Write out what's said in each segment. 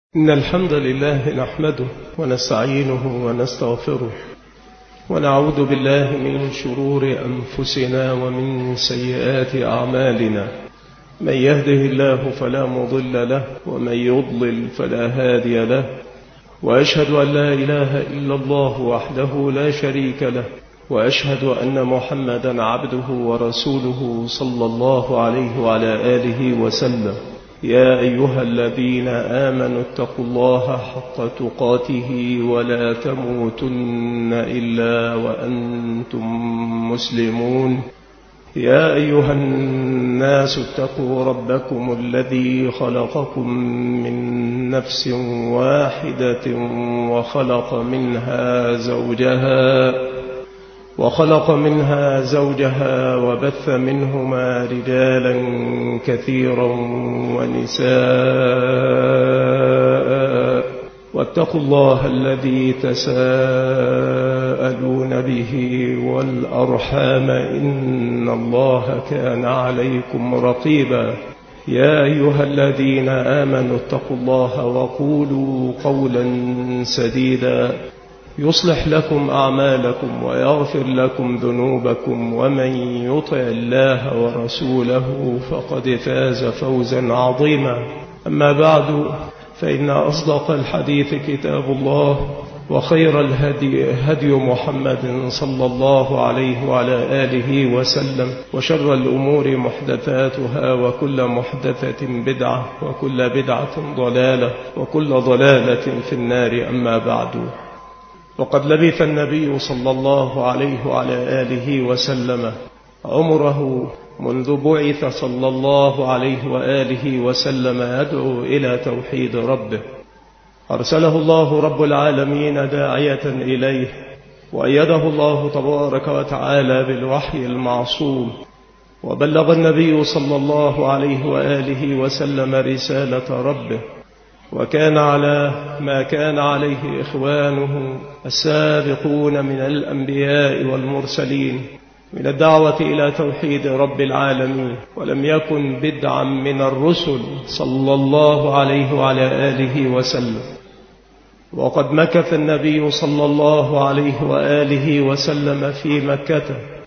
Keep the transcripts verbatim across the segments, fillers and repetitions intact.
إن الحمد لله نحمده ونستعينه ونستغفره ونعوذ بالله من شرور أنفسنا ومن سيئات أعمالنا. من يهده الله فلا مضل له ومن يضلل فلا هادي له، وأشهد أن لا إله إلا الله وحده لا شريك له، وأشهد أن محمدا عبده ورسوله صلى الله عليه وعلى آله وسلم. يا أيها الذين آمنوا اتقوا الله حق تقاته ولا تموتن إلا وأنتم مسلمون. يا أيها الناس اتقوا ربكم الذي خلقكم من نفس واحدة وخلق منها زوجها وخلق منها زوجها وبث منهما رجالا كثيرا ونساء، واتقوا الله الذي تساءلون به والأرحام إن الله كان عليكم رقيبا. يا أيها الذين آمنوا اتقوا الله وقولوا قولا سديدا يصلح لكم أعمالكم ويغفر لكم ذنوبكم، ومن يطع الله ورسوله فقد فاز فوزا عظيما. أما بعد، فإن أصدق الحديث كتاب الله، وخير الهدي هدي محمد صلى الله عليه وعلى آله وسلم، وشر الأمور محدثاتها، وكل محدثة بدعة، وكل بدعة ضلالة، وكل ضلالة في النار. أما بعد، وقد لبث النبي صلى الله عليه وعلى آله وسلم عمره منذ بعث صلى الله عليه وآله وسلم يدعو إلى توحيد ربه. أرسله الله رب العالمين داعية إليه، وأيده الله تبارك وتعالى بالوحي المعصوم، وبلغ النبي صلى الله عليه وآله وسلم رسالة ربه، وكان على ما كان عليه إخوانه السابقون من الأنبياء والمرسلين من الدعوة إلى توحيد رب العالمين، ولم يكن بدعا من الرسل صلى الله عليه وعلى آله وسلم. وقد مكث النبي صلى الله عليه وآله وسلم في مكة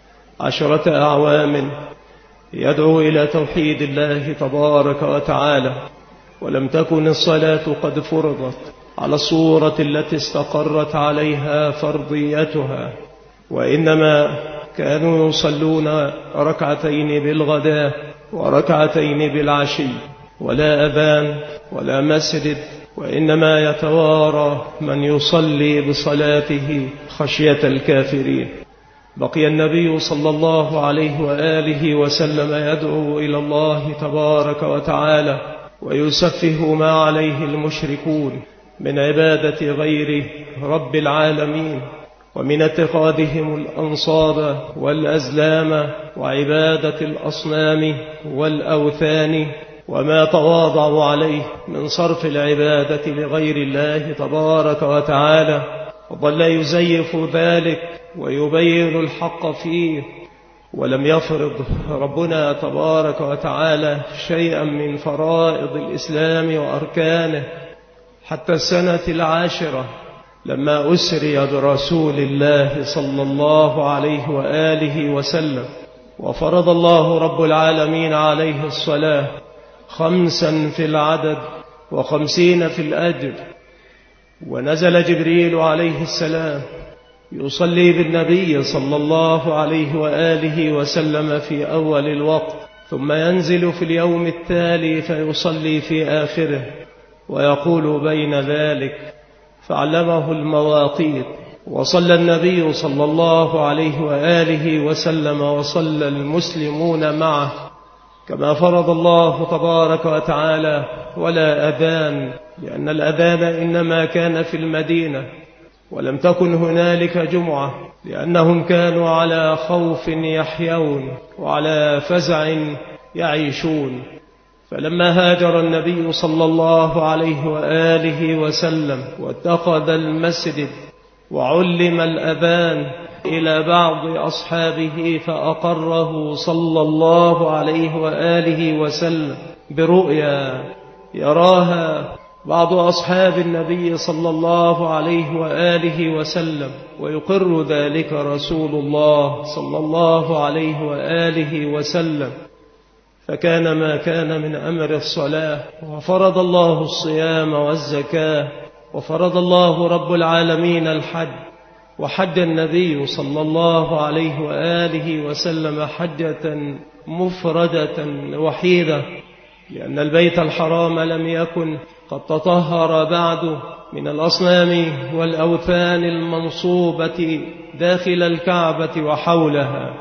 عشرة أعوام يدعو إلى توحيد الله تبارك وتعالى، ولم تكن الصلاة قد فرضت على الصورة التي استقرت عليها فرضيتها، وإنما كانوا يصلون ركعتين بالغداء وركعتين بالعشي، ولا أذان ولا مسجد، وإنما يتوارى من يصلي بصلاته خشية الكافرين. بقي النبي صلى الله عليه وآله وسلم يدعو إلى الله تبارك وتعالى ويسفه ما عليه المشركون من عبادة غير رب العالمين، ومن اتخاذهم الأنصاب والأزلام وعبادة الأصنام والأوثان، وما تواضعوا عليه من صرف العبادة لغير الله تبارك وتعالى. وظل يزيف ذلك ويبين الحق فيه، ولم يفرض ربنا تبارك وتعالى شيئا من فرائض الإسلام وأركانه حتى السنة العاشرة، لما أسري برسول الله صلى الله عليه وآله وسلم، وفرض الله رب العالمين عليه الصلاة خمسا في العدد وخمسين في الأجر. ونزل جبريل عليه السلام يصلي بالنبي صلى الله عليه وآله وسلم في أول الوقت، ثم ينزل في اليوم التالي فيصلي في آخره، ويقول بين ذلك، فعلمه المواقيت. وصلى النبي صلى الله عليه وآله وسلم وصلى المسلمون معه كما فرض الله تبارك وتعالى، ولا أذان، لأن الأذان إنما كان في المدينة، ولم تكن هنالك جمعة، لأنهم كانوا على خوف يحيون وعلى فزع يعيشون. فلما هاجر النبي صلى الله عليه وآله وسلم واتخذ المسجد وعلم الأذان إلى بعض أصحابه، فأقره صلى الله عليه وآله وسلم برؤيا يراها بعض أصحاب النبي صلى الله عليه وآله وسلم، ويقر ذلك رسول الله صلى الله عليه وآله وسلم، فكان ما كان من أمر الصلاة، وفرض الله الصيام والزكاة، وفرض الله رب العالمين الحج، وحج النبي صلى الله عليه وآله وسلم حجة مفردة وحيدة، لأن البيت الحرام لم يكن قد تطهر بعد من الأصنام والأوثان المنصوبة داخل الكعبة وحولها،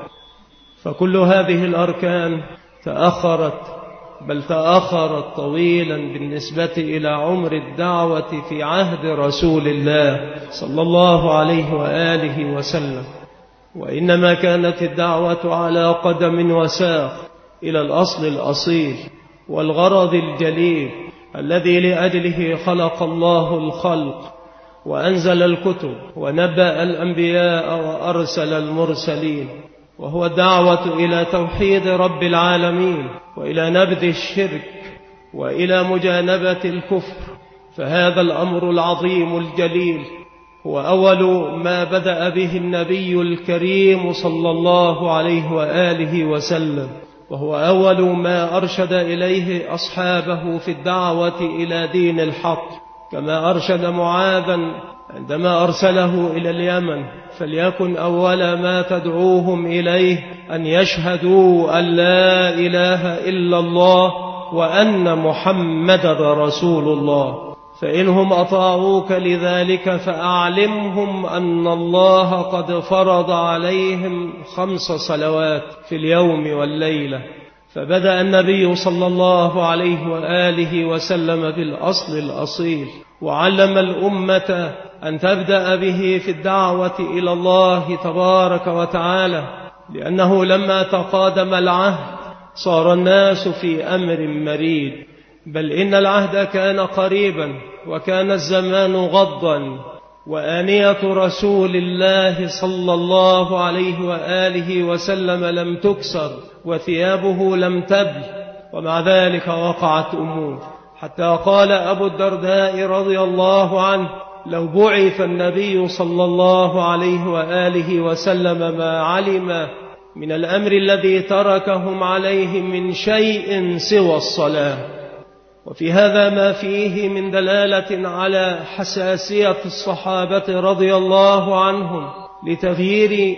فكل هذه الأركان تأخرت، بل تأخرت طويلا بالنسبة إلى عمر الدعوة في عهد رسول الله صلى الله عليه وآله وسلم، وإنما كانت الدعوة على قدم وساق إلى الأصل الأصيل والغرض الجليل الذي لأجله خلق الله الخلق وأنزل الكتب ونبأ الأنبياء وأرسل المرسلين، وهو الدعوة إلى توحيد رب العالمين وإلى نبذ الشرك وإلى مجانبة الكفر. فهذا الأمر العظيم الجليل هو أول ما بدأ به النبي الكريم صلى الله عليه وآله وسلم، وهو أول ما أرشد إليه أصحابه في الدعوة إلى دين الحق، كما أرشد معاذا عندما أرسله إلى اليمن: فليكن أول ما تدعوهم إليه أن يشهدوا أن لا إله إلا الله وأن محمد رسول الله، فإنهم أطاعوك لذلك فأعلمهم أن الله قد فرض عليهم خمس صلوات في اليوم والليلة. فبدأ النبي صلى الله عليه وآله وسلم بالأصل الأصيل، وعلم الأمة أن تبدأ به في الدعوة إلى الله تبارك وتعالى، لأنه لما تقادم العهد صار الناس في أمر مريد، بل إن العهد كان قريبا وكان الزمان غضا، وآنية رسول الله صلى الله عليه وآله وسلم لم تكسر وثيابه لم تبل، ومع ذلك وقعت أمور، حتى قال أبو الدرداء رضي الله عنه: لو بعث النبي صلى الله عليه وآله وسلم ما علم من الأمر الذي تركهم عليه من شيء سوى الصلاة. وفي هذا ما فيه من دلالة على حساسية الصحابة رضي الله عنهم لتغيير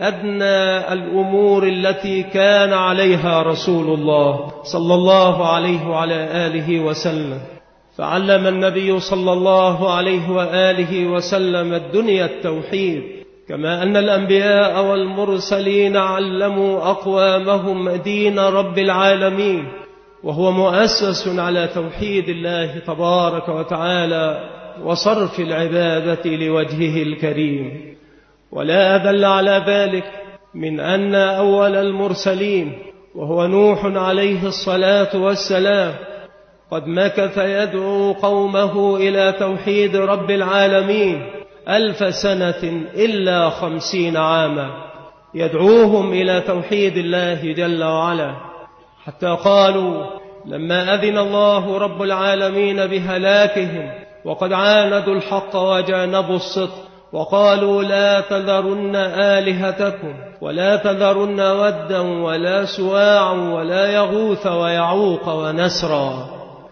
أدنى الأمور التي كان عليها رسول الله صلى الله عليه وعلى آله وسلم. فعلم النبي صلى الله عليه وآله وسلم الدنيا التوحيد، كما أن الأنبياء والمرسلين علموا أقوامهم دين رب العالمين، وهو مؤسس على توحيد الله تبارك وتعالى وصرف العبادة لوجهه الكريم. ولا أدل على ذلك من أن أول المرسلين وهو نوح عليه الصلاة والسلام قد مكث يدعو قومه إلى توحيد رب العالمين ألف سنة إلا خمسين عاما، يدعوهم إلى توحيد الله جل وعلا، حتى قالوا لما أذن الله رب العالمين بهلاكهم وقد عاندوا الحق وجانبوا الصدق، وقالوا: لا تذرن آلهتكم ولا تذرن ودا ولا سواعا ولا يغوث ويعوق ونسرا.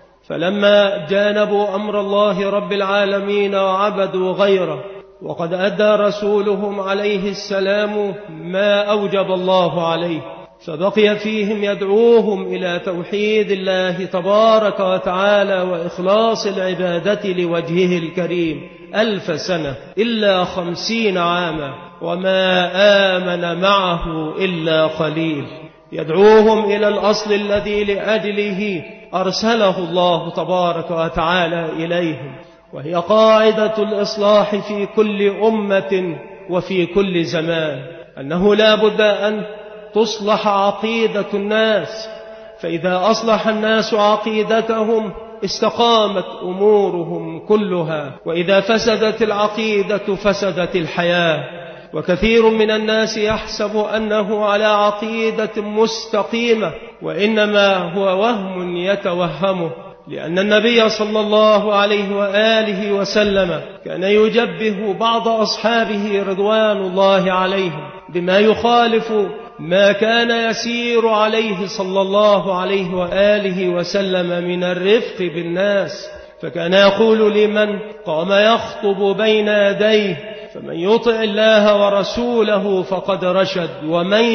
فلما جانبوا أمر الله رب العالمين وعبدوا غيره، وقد أدى رسولهم عليه السلام ما أوجب الله عليه، فبقي فيهم يدعوهم إلى توحيد الله تبارك وتعالى وإخلاص العبادة لوجهه الكريم ألف سنة إلا خمسين عاما، وما آمن معه إلا قليل، يدعوهم إلى الأصل الذي لأجله أرسله الله تبارك وتعالى إليهم، وهي قاعدة الإصلاح في كل أمة وفي كل زمان، أنه لا بد أن تصلح عقيدة الناس، فإذا أصلح الناس عقيدتهم استقامت أمورهم كلها، وإذا فسدت العقيدة فسدت الحياة. وكثير من الناس يحسب أنه على عقيدة مستقيمة، وإنما هو وهم يتوهمه، لأن النبي صلى الله عليه وآله وسلم كان يجبه بعض أصحابه رضوان الله عليهم بما يخالف ما كان يسير عليه صلى الله عليه وآله وسلم من الرفق بالناس، فكان يقول لمن قام يخطب بين يديه: فمن يطع الله ورسوله فقد رشد ومن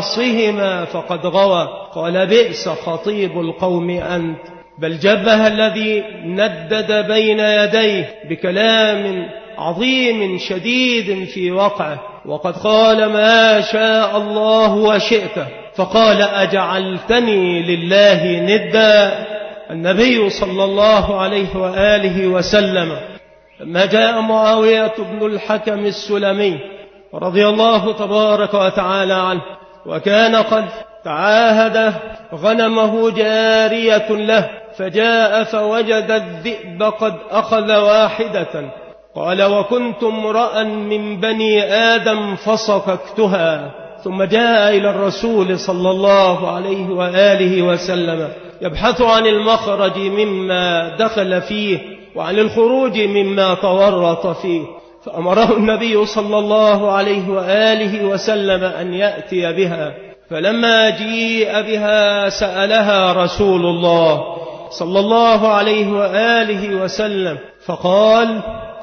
يعصهما فقد غوى. قال: بئس خطيب القوم أنت. بل جبه الذي ندد بين يديه بكلام عظيم شديد في وقعه، وقد قال: ما شاء الله وشئت. فقال: أجعلتني لله ندا. النبي صلى الله عليه وآله وسلم لما جاء معاوية بن الحكم السلمي رضي الله تبارك وتعالى عنه، وكان قد تعاهد غنمه جارية له، فجاء فوجد الذئب قد أخذ واحدة. قال: وكنت امرأ من بني آدم فصككتها. ثم جاء إلى الرسول صلى الله عليه وآله وسلم يبحث عن المخرج مما دخل فيه وعن الخروج مما تورط فيه، فأمره النبي صلى الله عليه وآله وسلم أن يأتي بها. فلما جيء بها سألها رسول الله صلى الله عليه وآله وسلم فقال: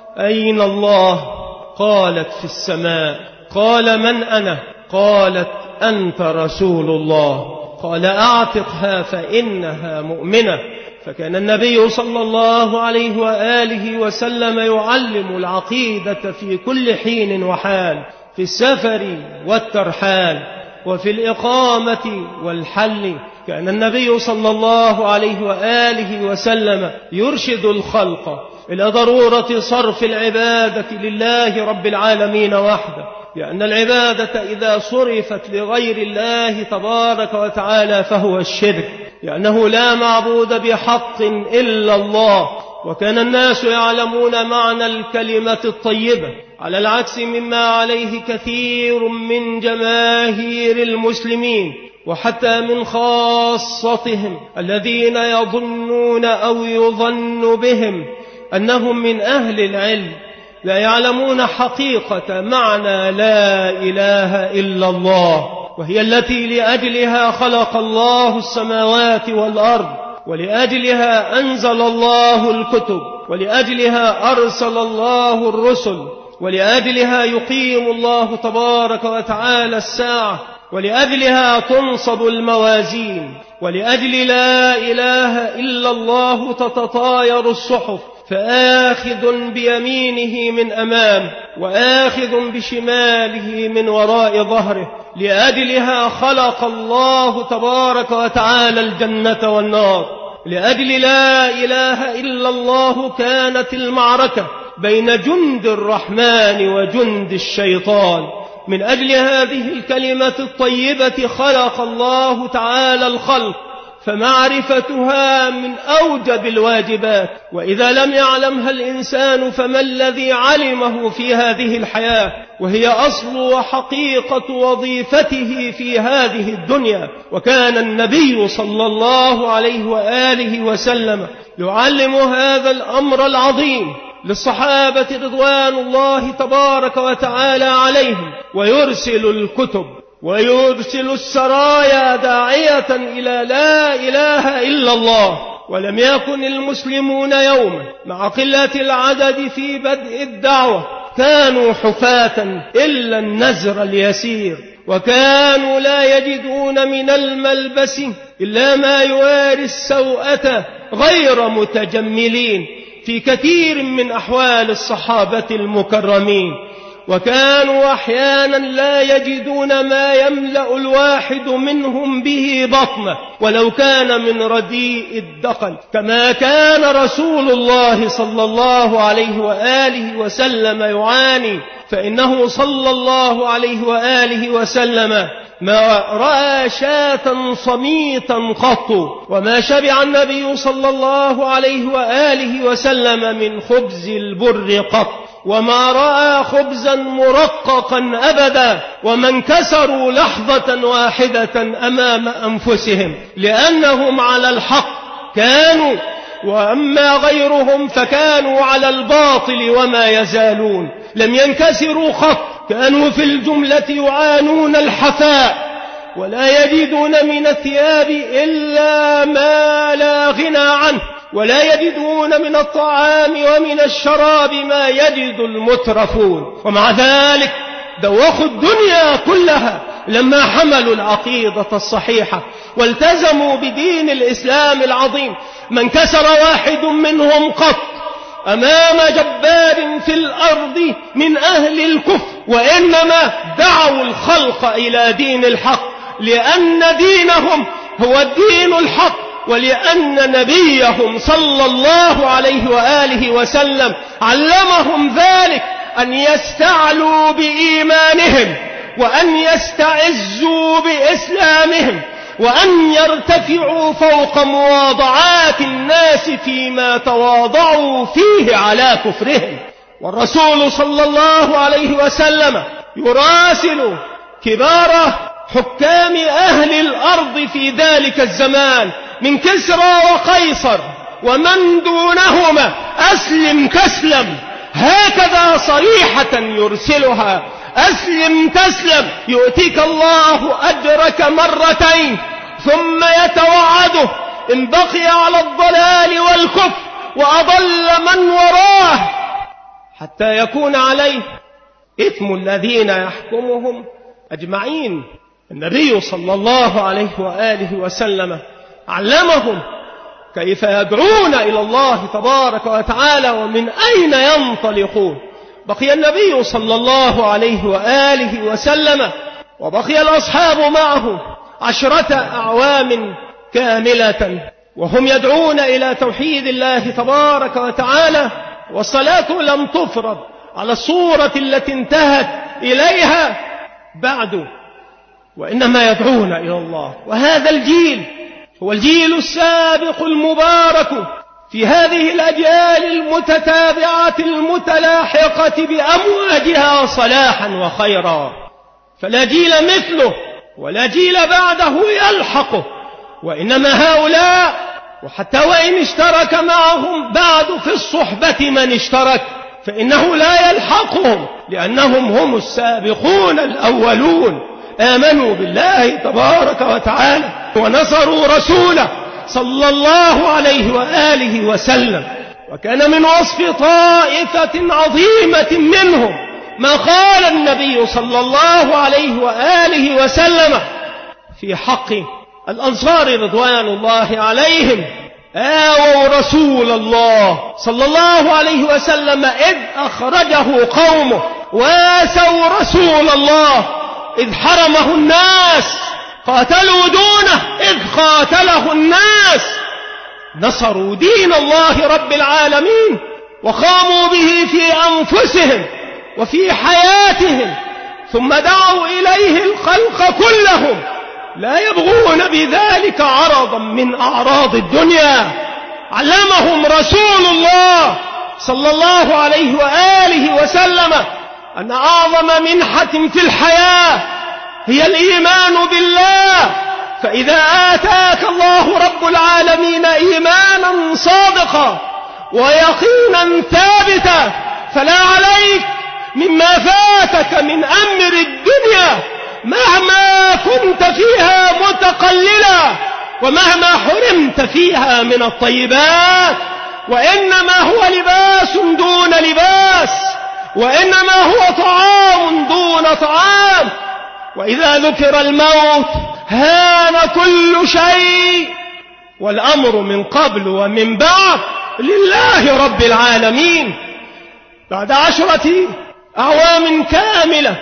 أين الله؟ قالت: في السماء. قال: من أنا؟ قالت: أنت رسول الله. قال: أعتقها فإنها مؤمنة. فكان النبي صلى الله عليه وآله وسلم يعلم العقيدة في كل حين وحال، في السفر والترحال وفي الإقامة والحل. كان النبي صلى الله عليه وآله وسلم يرشد الخلق إلى ضرورة صرف العبادة لله رب العالمين وحده، لأن العبادة إذا صرفت لغير الله تبارك وتعالى فهو الشرك، لأنه لا معبود بحق إلا الله. وكان الناس يعلمون معنى الكلمة الطيبة على العكس مما عليه كثير من جماهير المسلمين، وحتى من خاصتهم الذين يظنون أو يظن بهم أنهم من أهل العلم، لا يعلمون حقيقة معنى لا إله إلا الله، وهي التي لأجلها خلق الله السماوات والأرض، ولأجلها أنزل الله الكتب، ولأجلها أرسل الله الرسل، ولأجلها يقيم الله تبارك وتعالى الساعة، ولأجلها تنصب الموازين، ولأجل لا إله إلا الله تتطاير الصحف، فآخذ بيمينه من أمام وآخذ بشماله من وراء ظهره. لأجلها خلق الله تبارك وتعالى الجنة والنار. لأجل لا إله إلا الله كانت المعركة بين جند الرحمن وجند الشيطان. من أجل هذه الكلمة الطيبة خلق الله تعالى الخلق، فمعرفتها من أوجب الواجبات، وإذا لم يعلمها الإنسان فما الذي علمه في هذه الحياة، وهي أصل وحقيقة وظيفته في هذه الدنيا. وكان النبي صلى الله عليه وآله وسلم يعلم هذا الأمر العظيم للصحابة رضوان الله تبارك وتعالى عليهم، ويرسل الكتب ويرسل السرايا داعية إلى لا إله إلا الله. ولم يكن المسلمون يوما مع قلة العدد في بدء الدعوة كانوا حفاة إلا النزر اليسير، وكانوا لا يجدون من الملبس إلا ما يواري السوءة غير متجملين في كثير من أحوال الصحابة المكرمين. وكانوا أحيانا لا يجدون ما يملأ الواحد منهم به بطنه ولو كان من رديء الدقل، كما كان رسول الله صلى الله عليه وآله وسلم يعاني. فإنه صلى الله عليه وآله وسلم ما رأى شاة صميتا قط، وما شبع النبي صلى الله عليه وآله وسلم من خبز البر قط، وما رأى خبزا مرققا أبدا، وما انكسروا لحظة واحدة أمام أنفسهم، لأنهم على الحق كانوا وأما غيرهم فكانوا على الباطل وما يزالون، لم ينكسروا خط، كانوا في الجملة يعانون الحفاء، ولا يجدون من الثياب إلا ما لا غنى عنه، ولا يجدون من الطعام ومن الشراب ما يجد المترفون. ومع ذلك دوخوا الدنيا كلها لما حملوا العقيدة الصحيحة والتزموا بدين الإسلام العظيم. من كسر واحد منهم قط أمام جبار في الأرض من أهل الكفر، وإنما دعوا الخلق إلى دين الحق، لأن دينهم هو الدين الحق، ولأن نبيهم صلى الله عليه وآله وسلم علمهم ذلك، أن يستعلوا بإيمانهم، وأن يستعزوا بإسلامهم، وأن يرتفعوا فوق مواضعات الناس فيما تواضعوا فيه على كفرهم. والرسول صلى الله عليه وسلم يراسل كبار حكام أهل الأرض في ذلك الزمان من كسرى وقيصر ومن دونهما: أسلم تسلم، هكذا صريحة يرسلها: أسلم تسلم، يؤتيك الله أجرك مرتين، ثم يتوعده إن بقي على الضلال والكفر وأضل من وراه حتى يكون عليه إثم الذين يحكمهم أجمعين. النبي صلى الله عليه وآله وسلم علمهم كيف يدعون إلى الله تبارك وتعالى ومن أين ينطلقون. بقي النبي صلى الله عليه وآله وسلم وبقي الأصحاب معه عشرة أعوام كاملة وهم يدعون إلى توحيد الله تبارك وتعالى، والصلاة لم تفرض على الصورة التي انتهت إليها بعد، وإنما يدعون إلى الله. وهذا الجيل هو الجيل السابق المبارك في هذه الأجيال المتتابعة المتلاحقة بأمواجها صلاحا وخيرا، فلا جيل مثله ولا جيل بعده يلحقه، وإنما هؤلاء، وحتى وإن اشترك معهم بعد في الصحبة من اشترك، فإنه لا يلحقهم، لأنهم هم السابقون الأولون، آمنوا بالله تبارك وتعالى ونصروا رسوله صلى الله عليه وآله وسلم. وكان من وصف طائفة عظيمة منهم ما قال النبي صلى الله عليه وآله وسلم في حق الأنصار رضوان الله عليهم: آووا رسول الله صلى الله عليه وسلم إذ أخرجه قومه، واسوا رسول الله إذ حرمه الناس، قاتلوا دونه إذ قاتله الناس، نصروا دين الله رب العالمين وقاموا به في أنفسهم وفي حياتهم، ثم دعوا إليه الخلق كلهم، لا يبغون بذلك عرضا من أعراض الدنيا. علمهم رسول الله صلى الله عليه وآله وسلم أن أعظم منحة في الحياة هي الإيمان بالله، فإذا آتاك الله رب العالمين إيمانا صادقا ويقينا ثابتا فلا عليك مما فاتك من أمر الدنيا مهما كنت فيها متقللا ومهما حرمت فيها من الطيبات، وإنما هو لباس دون لباس، وإنما هو طعام دون طعام. وإذا ذكر الموت هان كل شيء، والأمر من قبل ومن بعد لله رب العالمين. بعد عشرة أعوام كاملة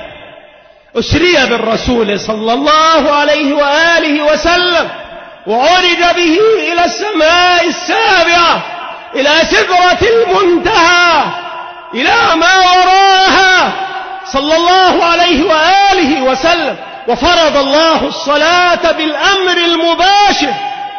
أسري بالرسول صلى الله عليه وآله وسلم وعرج به إلى السماء السابعة، إلى سدرة المنتهى، إلى ما وراءها صلى الله عليه وآله وسلم، وفرض الله الصلاة بالأمر المباشر،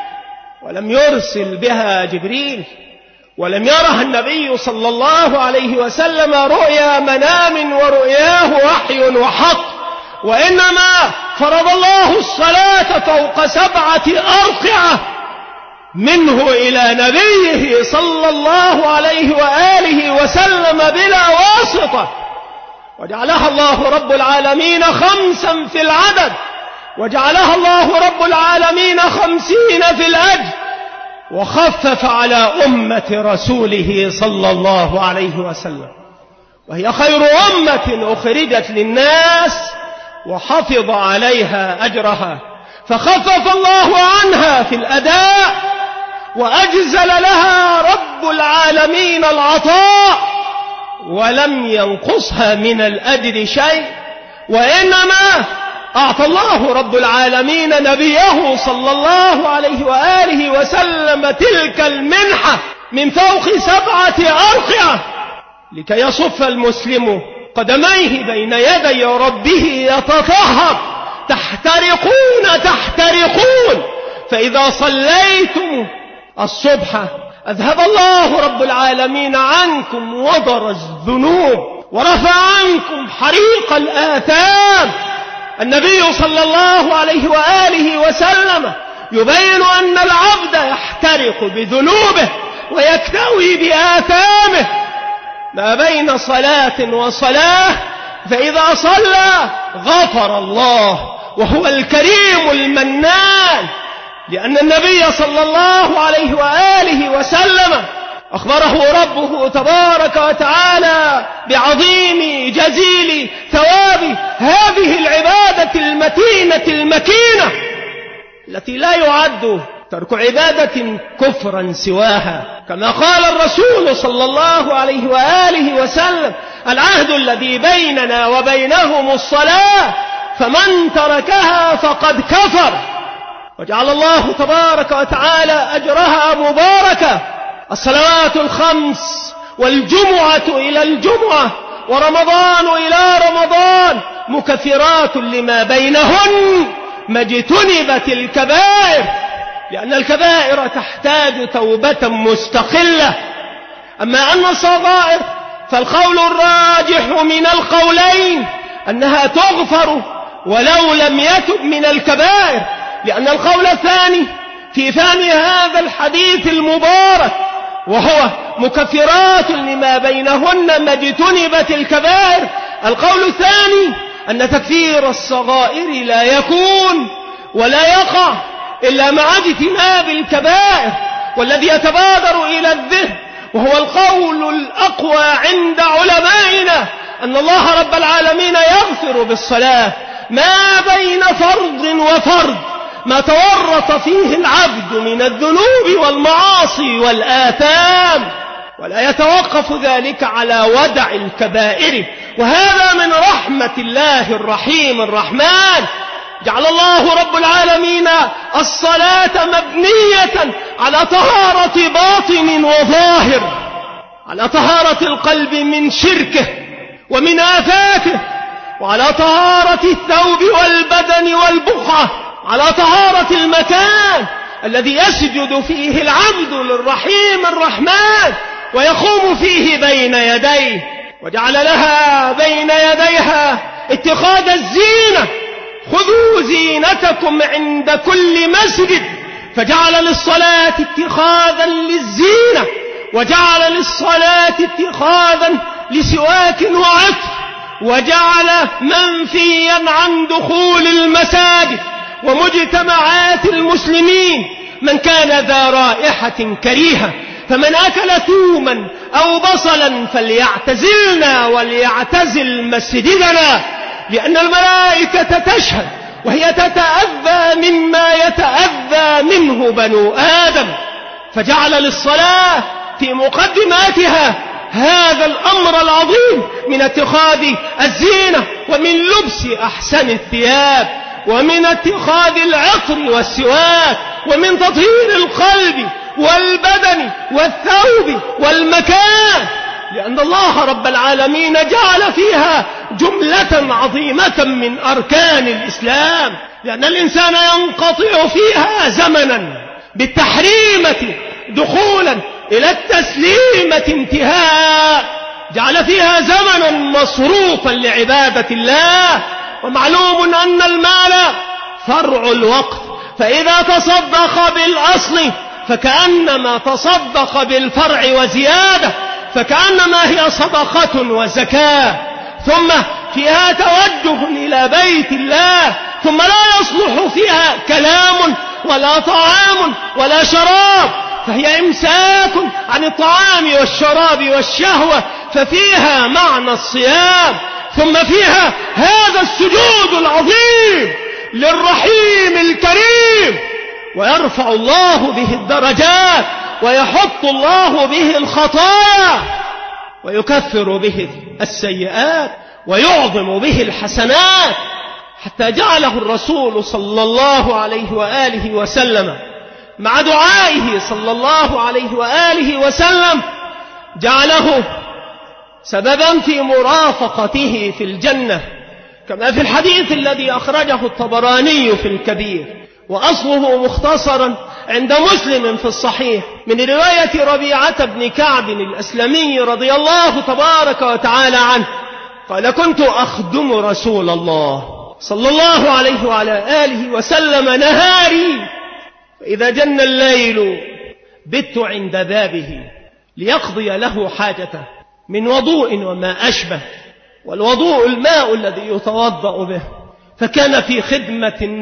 ولم يرسل بها جبريل، ولم يرها النبي صلى الله عليه وسلم رؤيا منام ورؤياه وحي وحق، وإنما فرض الله الصلاة فوق سبعة أرقعة منه إلى نبيه صلى الله عليه وآله وسلم بلا واسطة، وجعلها الله رب العالمين خمسا في العدد، وجعلها الله رب العالمين خمسين في الأجر، وخفف على أمة رسوله صلى الله عليه وسلم، وهي خير أمة أخرجت للناس، وحفظ عليها أجرها، فخفف الله عنها في الأداء، وأجزل لها رب العالمين العطاء، ولم ينقصها من الأجر شيء، وإنما أعطى الله رب العالمين نبيه صلى الله عليه وآله وسلم تلك المنحة من فوق سبعة أرقعة، لكي يصف المسلم قدميه بين يدي ربه يتطهر. تحترقون تحترقون، فإذا صليتم الصبح أذهب الله رب العالمين عنكم وضر الذنوب، ورفع عنكم حريق الآثام. النبي صلى الله عليه وآله وسلم يبين أن العبد يحترق بذنوبه ويكتوي بآثامه ما بين صلاة وصلاة، فإذا صلى غفر الله، وهو الكريم المنان، لأن النبي صلى الله عليه وآله وسلم أخبره ربه تبارك وتعالى بعظيم جزيل ثواب هذه العبادة المتينة المكينة التي لا يعد ترك عبادة كفرا سواها، كما قال الرسول صلى الله عليه وآله وسلم: العهد الذي بيننا وبينهم الصلاة، فمن تركها فقد كفر. وجعل الله تبارك وتعالى أجرها مباركة. الصلوات الخمس والجمعة إلى الجمعة ورمضان إلى رمضان مكفرات لما بينهن ما اجتنبت الكبائر، لأن الكبائر تحتاج توبة مستقلة. أما أن الصغائر فالقول الراجح من القولين أنها تغفر ولو لم يتب من الكبائر، لأن القول الثاني في فهم هذا الحديث المبارك وهو مكفرات لما بينهن ما اجتنبت الكبائر، القول الثاني أن تكفير الصغائر لا يكون ولا يقع إلا مع اجتناب الكبائر، والذي يتبادر إلى الذهن وهو القول الأقوى عند علمائنا أن الله رب العالمين يغفر بالصلاة ما بين فرض وفرض ما تورط فيه العبد من الذنوب والمعاصي والآثام، ولا يتوقف ذلك على ودع الكبائر، وهذا من رحمة الله الرحيم الرحمن. جعل الله رب العالمين الصلاة مبنية على طهارة باطن وظاهر، على طهارة القلب من شركه ومن آفاته، وعلى طهارة الثوب والبدن والبقعة، على طهارة المكان الذي يسجد فيه العبد للرحيم الرحمن ويقوم فيه بين يديه. وجعل لها بين يديها اتخاذ الزينة: خذوا زينتكم عند كل مسجد، فجعل للصلاة اتخاذا للزينة، وجعل للصلاة اتخاذا لسواك وعطر، وجعل منفيا عن دخول المساجد ومجتمعات المسلمين من كان ذا رائحة كريهة، فمن أكل ثوما أو بصلا فليعتزلنا وليعتزل مسجدنا، لأن الملائكة تشهد وهي تتأذى مما يتأذى منه بنو آدم، فجعل للصلاة في مقدماتها هذا الأمر العظيم من اتخاذ الزينة ومن لبس أحسن الثياب ومن اتخاذ العطر والسواك ومن تطهير القلب والبدن والثوب والمكان، لأن الله رب العالمين جعل فيها جملة عظيمة من أركان الإسلام، لأن الإنسان ينقطع فيها زمنا بالتحريمة دخولا إلى التسليمة انتهاء، جعل فيها زمنا مصروفا لعبادة الله. ومعلوم أن المال فرع الوقت، فإذا تصدق بالأصل فكأنما تصدق بالفرع وزيادة، فكأنما هي صدقة وزكاة. ثم فيها توجه إلى بيت الله، ثم لا يصلح فيها كلام ولا طعام ولا شراب، فهي إمساك عن الطعام والشراب والشهوة، ففيها معنى الصيام. ثم فيها هذا السجود العظيم للرحيم الكريم، ويرفع الله به الدرجات، ويحط الله به الخطايا، ويكفر به السيئات، ويعظم به الحسنات، حتى جعله الرسول صلى الله عليه وآله وسلم مع دعائه صلى الله عليه وآله وسلم جعله سببا في مرافقته في الجنة، كما في الحديث الذي أخرجه الطبراني في الكبير، وأصله مختصرا عند مسلم في الصحيح من رواية ربيعة بن كعب الأسلمي رضي الله تبارك وتعالى عنه قال: كنت أخدم رسول الله صلى الله عليه وعلى آله وسلم نهاري، فإذا جن الليل بت عند بابه ليقضي له حاجته من وضوء وما أشبه، والوضوء الماء الذي يتوضأ به، فكان في خدمة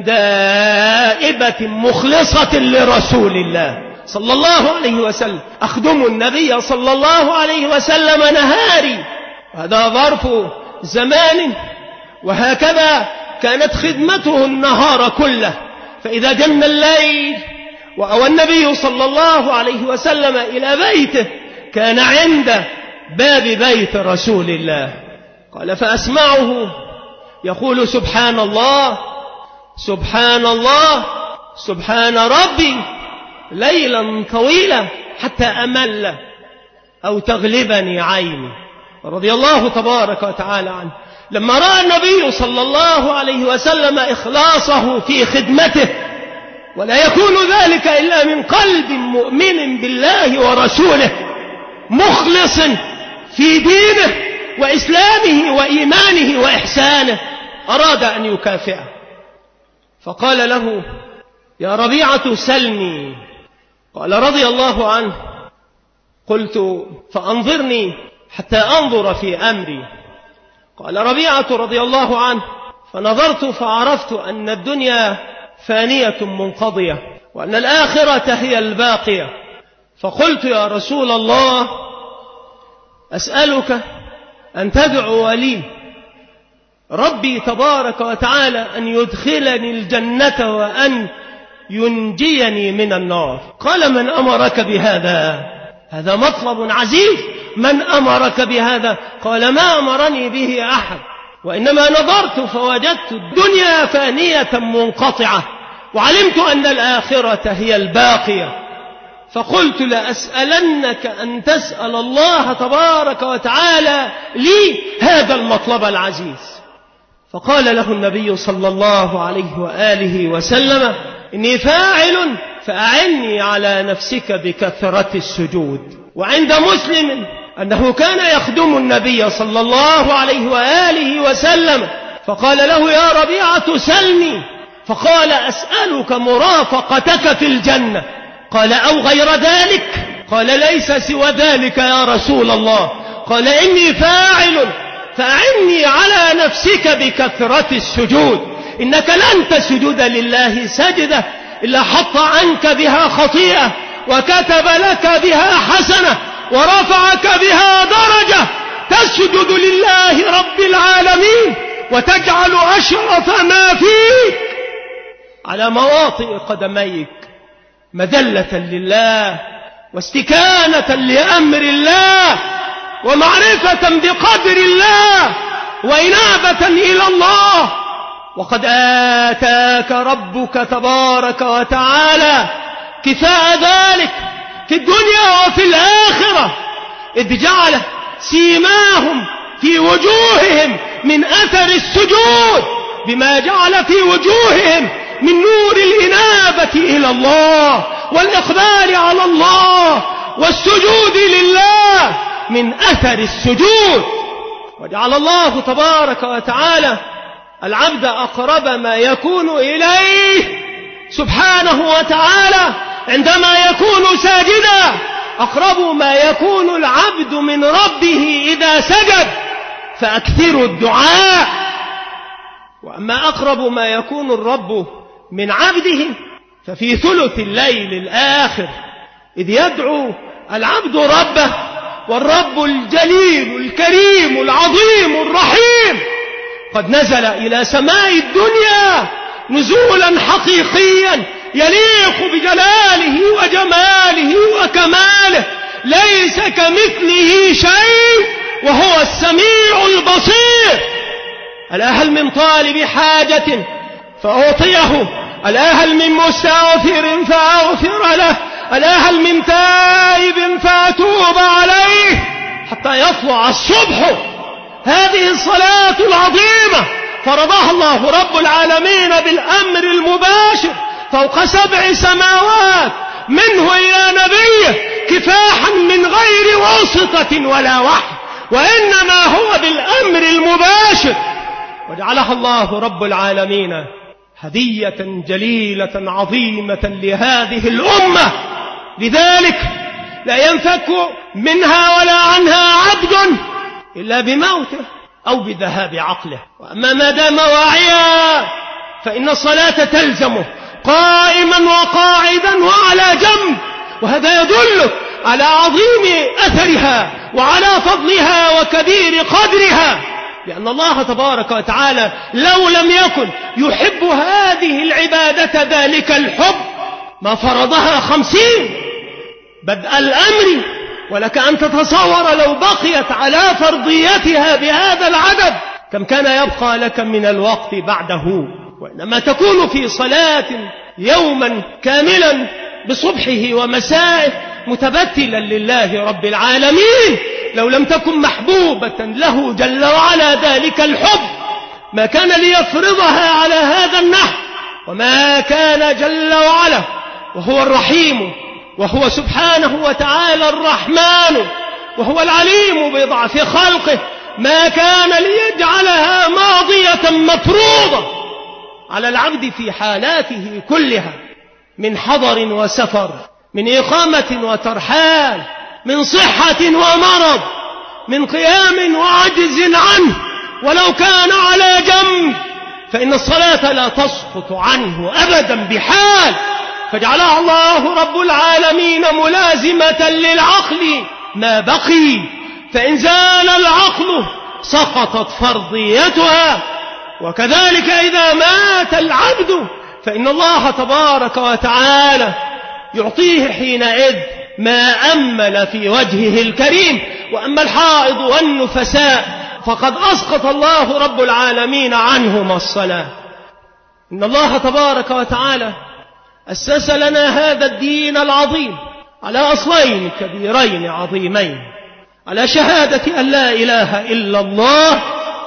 دائبة مخلصة لرسول الله صلى الله عليه وسلم، أخدم النبي صلى الله عليه وسلم نهاري، هذا ظرف زمان، وهكذا كانت خدمته النهار كله. فإذا جن الليل وأوى النبي صلى الله عليه وسلم إلى بيته كان عند باب بيت رسول الله. قال: فأسمعه يقول: سبحان الله سبحان الله سبحان ربي، ليلا طويلا حتى أمل أو تغلبني عيني، رضي الله تبارك وتعالى عنه. لما رأى النبي صلى الله عليه وسلم إخلاصه في خدمته، ولا يكون ذلك إلا من قلب مؤمن بالله ورسوله مخلص في دينه وإسلامه وإيمانه وإحسانه، أراد أن يكافئه، فقال له: يا ربيعة سلني. قال رضي الله عنه: قلت: فأنظرني حتى أنظر في أمري. قال ربيعة رضي الله عنه: فنظرت فعرفت أن الدنيا فانية منقضية، وأن الآخرة هي الباقية، فقلت: يا رسول الله، أسألك أن تدعو لي ربي تبارك وتعالى أن يدخلني الجنة وأن ينجيني من النار. قال: من أمرك بهذا؟ هذا مطلب عزيز، من أمرك بهذا؟ قال: ما أمرني به أحد، وإنما نظرت فوجدت الدنيا فانية منقطعة، وعلمت أن الآخرة هي الباقية، فقلت: لأسألنك أن تسأل الله تبارك وتعالى لي هذا المطلب العزيز. فقال له النبي صلى الله عليه وآله وسلم: إني فاعل فأعني على نفسك بكثرة السجود. وعند مسلم أنه كان يخدم النبي صلى الله عليه وآله وسلم، فقال له: يا ربيعة سلني. فقال: أسألك مرافقتك في الجنة. قال: أو غير ذلك؟ قال: ليس سوى ذلك يا رسول الله. قال: إني فاعل فأعني على نفسك بكثرة السجود، إنك لن تسجد لله سجدة إلا حط عنك بها خطيئة، وكتب لك بها حسنة، ورفعك بها درجة، تسجد لله رب العالمين، وتجعل أشرف ما فيك على مواطئ قدميك مذلة لله، واستكانة لأمر الله، ومعرفة بقدر الله، وإنابة إلى الله. وقد آتاك ربك تبارك وتعالى كفاء ذلك في الدنيا وفي الآخرة، إذ جعل سيماهم في وجوههم من أثر السجود بما جعل في وجوههم من نور الإنابة إلى الله والإقبال على الله والسجود لله من أثر السجود. وجعل الله تبارك وتعالى العبد أقرب ما يكون إليه سبحانه وتعالى عندما يكون ساجدا أقرب ما يكون العبد من ربه إذا سجد فأكثروا الدعاء. وأما أقرب ما يكون الرب من عبده ففي ثلث الليل الآخر إذ يدعو العبد ربه، والرب الجليل الكريم العظيم الرحيم قد نزل إلى سماء الدنيا نزولا حقيقيا يليق بجلاله وجماله وكماله، ليس كمثله شيء وهو السميع البصير. ألا هل من طالب حاجة فأعطيه؟ ألا هل من مستغفر فأغفر له؟ ألا هل من تائب فأتوب عليه حتى يطلع الصبح؟ هذه الصلاة العظيمة فرضها الله رب العالمين بالأمر المباشر فوق سبع سماوات منه إلى نبيه كفاحا من غير واسطة ولا وحي، وإنما هو بالأمر المباشر، وجعلها الله رب العالمين هدية جليلة عظيمة لهذه الأمة. لذلك لا ينفك منها ولا عنها عبد إلا بموته أو بذهاب عقله. وأما ما دام واعيا فإن الصلاة تلزمه قائما وقاعدا وعلى جنب، وهذا يدل على عظيم أثرها وعلى فضلها وكبير قدرها، لأن الله تبارك وتعالى لو لم يكن يحب هذه العبادة ذلك الحب ما فرضها خمسين بدء الأمر. ولك أن تتصور لو بقيت على فرضيتها بهذا العدد كم كان يبقى لك من الوقت بعده. وإنما تكون في صلاة يوما كاملا بصبحه ومسائه متبتلا لله رب العالمين. لو لم تكن محبوبة له جل وعلا ذلك الحب ما كان ليفرضها على هذا النحو. وما كان جل وعلا وهو الرحيم وهو سبحانه وتعالى الرحمن وهو العليم بضعف خلقه ما كان ليجعلها ماضية مفروضة على العبد في حالاته كلها، من حضر وسفر، من إقامة وترحال، من صحة ومرض، من قيام وعجز عنه، ولو كان على جنب فإن الصلاة لا تسقط عنه أبدا بحال، فجعلها الله رب العالمين ملازمة للعقل ما بقي، فإن زال العقل سقطت فرضيتها. وكذلك إذا مات العبد فإن الله تبارك وتعالى يعطيه حينئذ ما أمل في وجهه الكريم. وأما الحائض والنفساء فقد أسقط الله رب العالمين عنهما الصلاة. إن الله تبارك وتعالى أسس لنا هذا الدين العظيم على أصلين كبيرين عظيمين، على شهادة أن لا إله إلا الله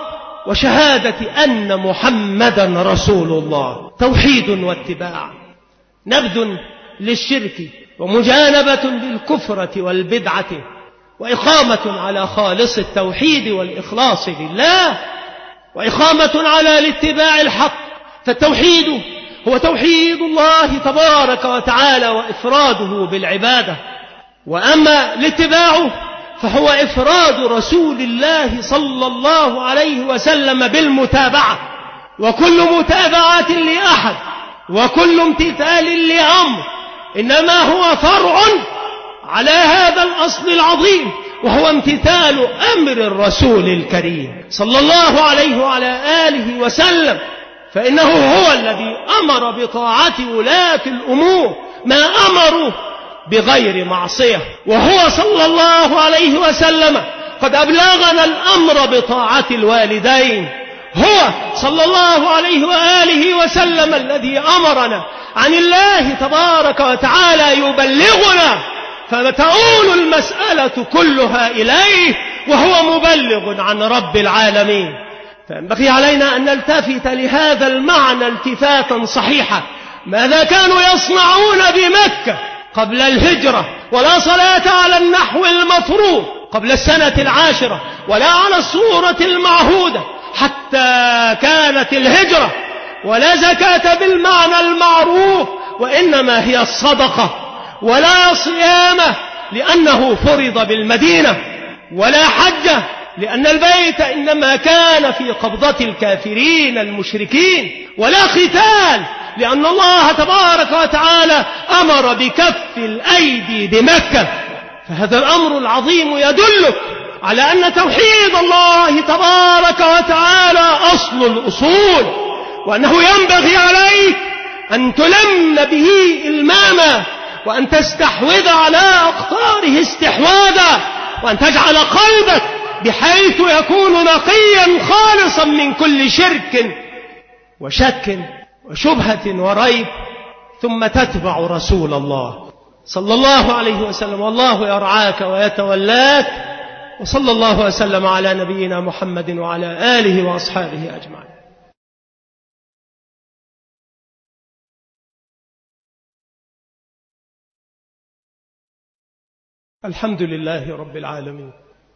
وشهادة أن محمدا رسول الله، توحيد واتباع، نبذ للشرك ومجانبة للكفرة والبدعة، وإقامة على خالص التوحيد والإخلاص لله، وإقامة على الاتباع الحق. فالتوحيد هو توحيد الله تبارك وتعالى وإفراده بالعبادة، وأما الاتباع فهو إفراد رسول الله صلى الله عليه وسلم بالمتابعة. وكل متابعة لأحد وكل امتثال لأمر إنما هو فرع على هذا الأصل العظيم، وهو امتثال أمر الرسول الكريم صلى الله عليه وعلى آله وسلم، فإنه هو الذي أمر بطاعة ولاة الأمور ما أمروا بغير معصية، وهو صلى الله عليه وسلم قد أبلغنا الأمر بطاعة الوالدين. هو صلى الله عليه وآله وسلم الذي أمرنا عن الله تبارك وتعالى يبلغنا، فتؤول المسألة كلها إليه وهو مبلغ عن رب العالمين. فينبغي علينا أن نلتفت لهذا المعنى التفاتا صحيحا. ماذا كانوا يصنعون بمكة قبل الهجرة؟ ولا صلاة على النحو المفروض قبل السنة العاشرة، ولا على الصورة المعهودة حتى كانت الهجرة، ولا زكاة بالمعنى المعروف، وإنما هي الصدقة. ولا صيام لأنه فرض بالمدينة، ولا حج لأن البيت إنما كان في قبضة الكافرين المشركين، ولا ختال لأن الله تبارك وتعالى أمر بكف الأيدي بمكة. فهذا الأمر العظيم يدلك على أن توحيد الله تبارك وتعالى أصل الأصول، وأنه ينبغي عليك أن تلم به إلماما، وأن تستحوذ على أقطاره استحواذا، وأن تجعل قلبك بحيث يكون نقيا خالصا من كل شرك وشك وشبهة وريب، ثم تتبع رسول الله صلى الله عليه وسلم، والله يرعاك ويتولاك. وصلى الله وسلم على نبينا محمد وعلى آله وأصحابه أجمعين. الحمد لله رب العالمين،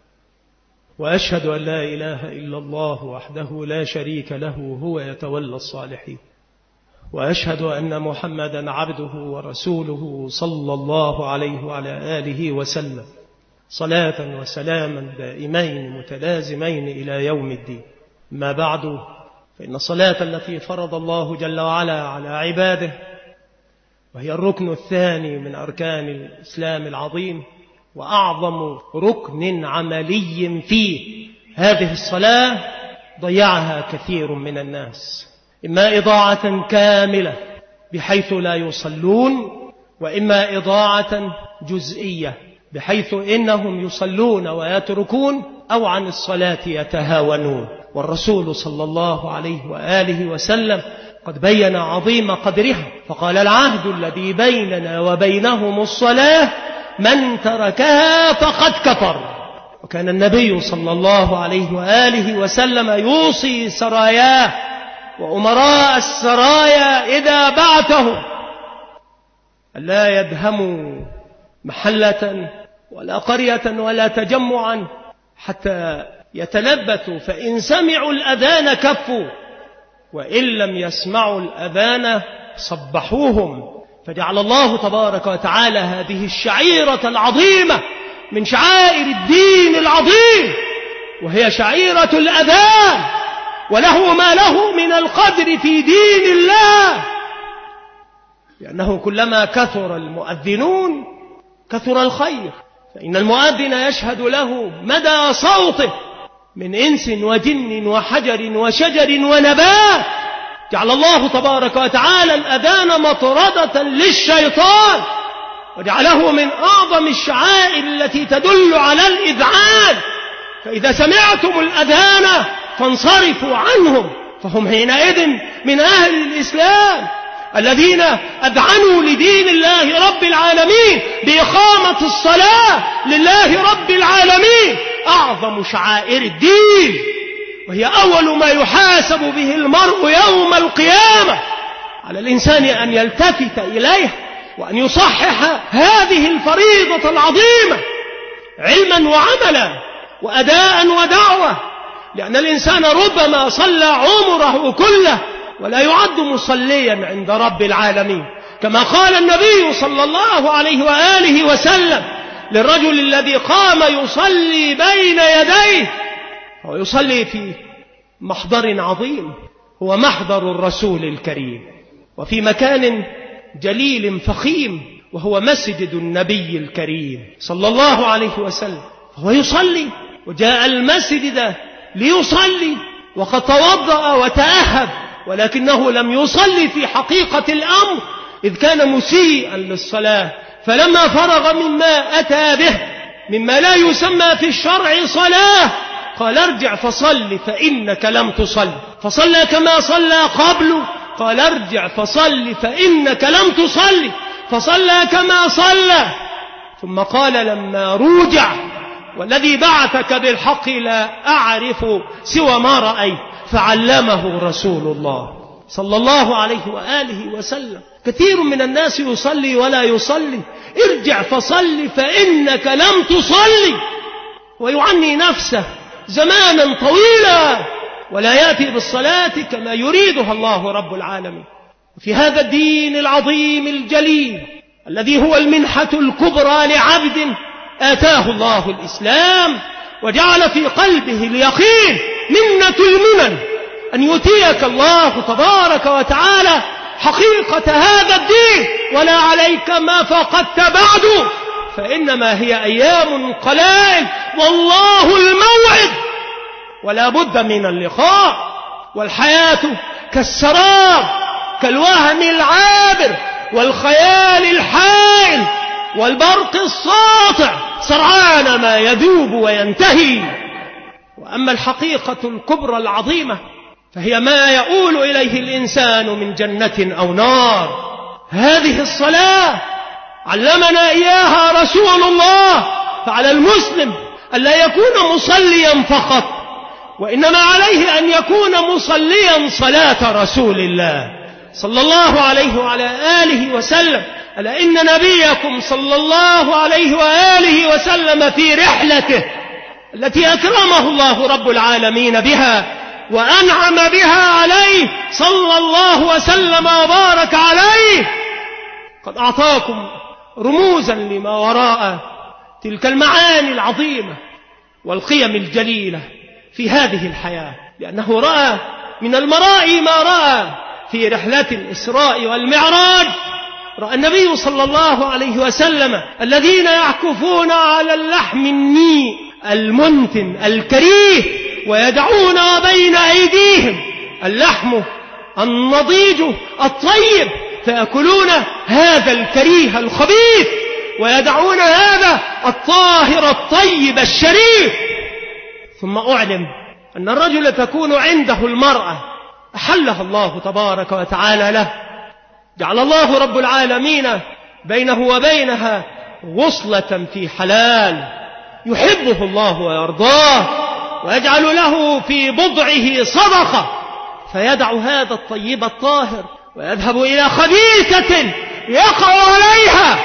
وأشهد أن لا إله إلا الله وحده لا شريك له هو يتولى الصالحين، وأشهد أن محمدا عبده ورسوله صلى الله عليه وعلى آله وسلم، صلاة وسلاما دائمين متلازمين إلى يوم الدين. ما بعد، فإن الصلاة التي فرض الله جل وعلا على عباده، وهي الركن الثاني من أركان الإسلام العظيم وأعظم ركن عملي فيه، هذه الصلاة ضيعها كثير من الناس، إما إضاعة كاملة بحيث لا يصلون، وإما إضاعة جزئية بحيث إنهم يصلون ويتركون، أو عن الصلاة يتهاونون. والرسول صلى الله عليه وآله وسلم قد بين عظيم قدرها، فقال: العهد الذي بيننا وبينهم الصلاة، من تركها فقد كفر. وكان النبي صلى الله عليه وآله وسلم يوصي سراياه وأمراء السرايا إذا بعثهم ألا يدهموا محلة ولا قرية ولا تجمعا حتى يتلبثوا، فإن سمعوا الأذان كفوا، وإن لم يسمعوا الأذان صبحوهم. فجعل الله تبارك وتعالى هذه الشعيرة العظيمة من شعائر الدين العظيم، وهي شعيرة الأذان، وله ما له من القدر في دين الله، لأنه كلما كثر المؤذنون كثر الخير، فإن المؤذن يشهد له مدى صوته من إنس وجن وحجر وشجر ونبات. جعل الله تبارك وتعالى الأذان مطردة للشيطان، وجعله من أعظم الشعائر التي تدل على الإذعان. فإذا سمعتم الأذان فانصرفوا عنهم، فهم حينئذ من أهل الإسلام الذين أذعنوا لدين الله رب العالمين بإقامة الصلاة لله رب العالمين، أعظم شعائر الدين، وهي أول ما يحاسب به المرء يوم القيامة. على الإنسان أن يلتفت إليه وأن يصحح هذه الفريضة العظيمة علما وعملا وأداء ودعوة، لأن الإنسان ربما صلى عمره كله ولا يعد مصليا عند رب العالمين، كما قال النبي صلى الله عليه وآله وسلم للرجل الذي قام يصلي بين يديه، هو يصلي في محضر عظيم هو محضر الرسول الكريم، وفي مكان جليل فخيم وهو مسجد النبي الكريم صلى الله عليه وسلم، فهو يصلي وجاء المسجد ليصلي وقد توضأ وتأهب، ولكنه لم يصلي في حقيقة الأمر، إذ كان مسيئا للصلاة. فلما فرغ مما أتى به مما لا يسمى في الشرع صلاة قال: ارجع فصل فإنك لم تصل. فصلى كما صلى قبل، قال: ارجع فصل فإنك لم تصل. فصلى كما صلى، ثم قال لما رجع: والذي بعثك بالحق لا أعرف سوى ما رأيت. فعلمه رسول الله صلى الله عليه وآله وسلم. كثير من الناس يصلي ولا يصلي، ارجع فصل فإنك لم تصلي، ويعني نفسه زمانا طويلا ولا يأتي بالصلاة كما يريدها الله رب العالمين. في هذا الدين العظيم الجليل الذي هو المنحة الكبرى لعبد آتاه الله الإسلام وجعل في قلبه اليقين، منة المنن أن يؤتيك الله تبارك وتعالى حقيقة هذا الدين، ولا عليك ما فقدت بعد، فإنما هي أيام قلائل والله الموعد، ولا بد من اللقاء. والحياة كالسراب، كالوهم العابر والخيال الحائل والبرق الساطع، سرعان ما يذوب وينتهي. وأما الحقيقة الكبرى العظيمة فهي ما يؤول إليه الإنسان من جنة أو نار. هذه الصلاة علمنا إياها رسول الله، فعلى المسلم ألا يكون مصليا فقط، وإنما عليه أن يكون مصليا صلاة رسول الله صلى الله عليه وعلى آله وسلم. ألا إن نبيكم صلى الله عليه وآله وسلم في رحلته التي أكرمه الله رب العالمين بها وأنعم بها عليه صلى الله وسلم وبارك عليه، قد أعطاكم رموزا لما وراء تلك المعاني العظيمة والقيم الجليلة في هذه الحياة، لأنه رأى من المرائي ما رأى في رحلة الإسراء والمعراج. رأى النبي صلى الله عليه وسلم الذين يعكفون على اللحم النيء المنتن الكريه، ويدعون بين أيديهم اللحم النضيج الطيب، فيأكلون هذا الكريه الخبيث، ويدعون هذا الطاهر الطيب الشريف. ثم أعلم أن الرجل تكون عنده المرأة أحلها الله تبارك وتعالى له، جعل الله رب العالمين بينه وبينها وصلة في حلال يحبه الله ويرضاه، ويجعل له في بضعه صدقة، فيدع هذا الطيب الطاهر ويذهب إلى خبيثة يقع عليها